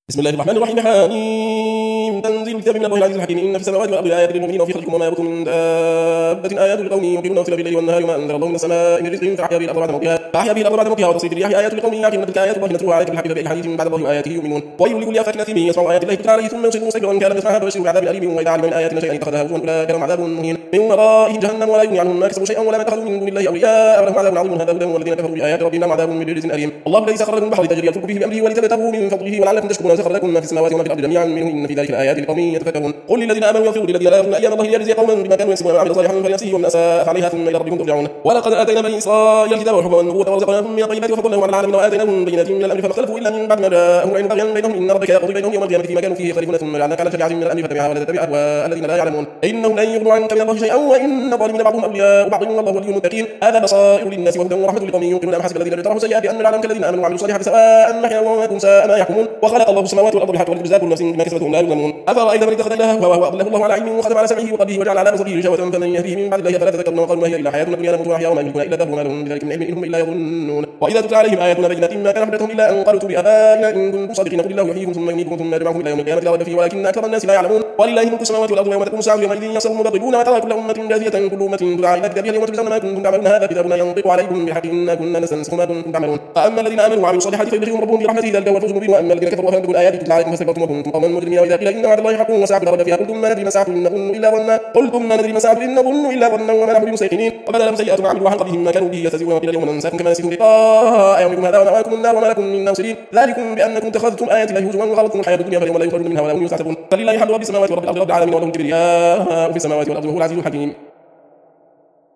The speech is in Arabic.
بسم الله الرحمن الرحيم. حميم. تنزيل الكتاب من الله العزيز الحكيم. إن في السماوات والأرض آيات للمؤمنين وفي خلقكم وما يبث من دابة آيات لقوم يوقنون واختلاف الليل والنهار وما أنزل الله من السماء من رزق فأحيا به الأرض بعد موتها وتصريف الرياح آيات لقوم يعقلون. تلك آيات الله نتلوها عليك بالحق فبأي حديث بعد الله وآياته يؤمنون. ويل لكل أفاك أثيم يسمع آيات الله تتلى عليه ثم يصر مستكبرا كان يسمعها فبشره بعذاب أليم. وإذا علم من آياتنا شيئا اتخذها هزوا أولئك لهم عذاب مهين من ورائهم جهنم ولا يغني عنهم ما كسبوا شيئا ولا ما اتخذوا من دون الله أولياء ولهم عذاب عظيم. هذا هدى والذين كفروا بآيات ربهم لهم عذاب من رجز أليم. الله الذي سخر لكم البحر تجري الفلك فيه بأمره ولتبتغوا من فضله ولعلكم تشكرون. سخر لكم ما في السماوات وما في الأرض جميعا منه إن في ذلك الآيات لقوم يتفكرون. قل للذين آمنوا يغفروا للذين لا يرجون أيام الله ليجزي قوما بما كانوا يكسبون وعملوا صالحا فلنفسه ومن أساء فعليها ثم إلى ربكم ترجعون. ولقد آتينا بني إسرائيل الكتاب والحكم والنبوة ورزقناهم من الطيبات وفضلناهم على العالمين وآتيناهم بينات من الأمر فما اختلفوا إلا من بعد ما جاءهم العلم بغيا بينهم إن ربك يقضي بينهم يوم القيامة فيما كانوا فيه يختلفون ثم جعلناك على شريعة من الأمر فتبعها ولا تتبع أهواء الذين لا يعلمون إنهم لن يغنوا عنك من الله شيئا وإن الظالمين بعضهم أولياء بعض والله ولي المتقين. هذا بصائر للناس وهدى ورحمة لقوم يوقنون. أم حسب الذين اجترحوا سيئات أن نجعلهم كالذين آمنوا وعملوا الصالحات سواء محياهم ومماتهم ساء ما يحكمون. وخلق الله السماوات والأرض بالحق ولتجزى كل نفس بما كسبت وهم لا يظلمون. أفرأيت من اتخذ إلهه هواه وأضله الله على علم وختم على سمعه وقلبه وجعل على بصره غشاوة فمن يهديه من بعد الله فلا تذكرون. وقالوا ما هي إلا حياتنا الدنيا نموت ونحيا وما يملكون إلا الدهر وما لهم بذلك من علم إن هم إلا يظنون. وإذا تتلى عليهم آياتنا بينات ما كان حجتهم إلا أن قالوا بآبائنا إن كنتم صادقين. قل الله يحييكم ثم يميتكم ثم يجمعكم إلى يوم القيامة لا ريب فيه ولكن أكثر الناس لا يعلمون. ولله ملك السماوات والأرض يوم تقوم الساعة يومئذ يخسر المبطلون وترى كل أمة جاثية كل أمة تدعى إلى كتابها اليوم تجزون ما كنتم تعملون. هذا كتابنا ينطق عليكم بالحق إنا كنا نستنسخ ما كنتم تعملون. فأما الذين آمنوا وعملوا الصالحات فيدخلهم ربهم برحمته ذلك هو الفوز المبين. وأما الذين كفروا فلم تكن آياتي تتلى عليكم فاستكبرتم وكنتم قوما مجرمين. وإذا قيل إن وعد الله حق وساعة لا ريب فيها قلتم ما ندري ما ساعة إن نظن إلا ظنا إلا ظنا وما نحن بمستيقنين. وبدا لهم سيئات ما عملوا وحق بهم ما كانوا به يستهزئون. وقيل اليوم ننساكم كما نسيتم لقاء يومكم هذا ومأواكم النار وما لكم من ناصرين. ذلكم بأنكم اتخذتم آيات الله هزوا وغرتكم الحياة الدنيا فاليوم لا يخرجون منها ولا هم يستعتبون. فلله الحمد رب السماوات ورب الأرض رب العالمين وله الكبرياء في السماوات والأرض وهو العزيز الحكيم.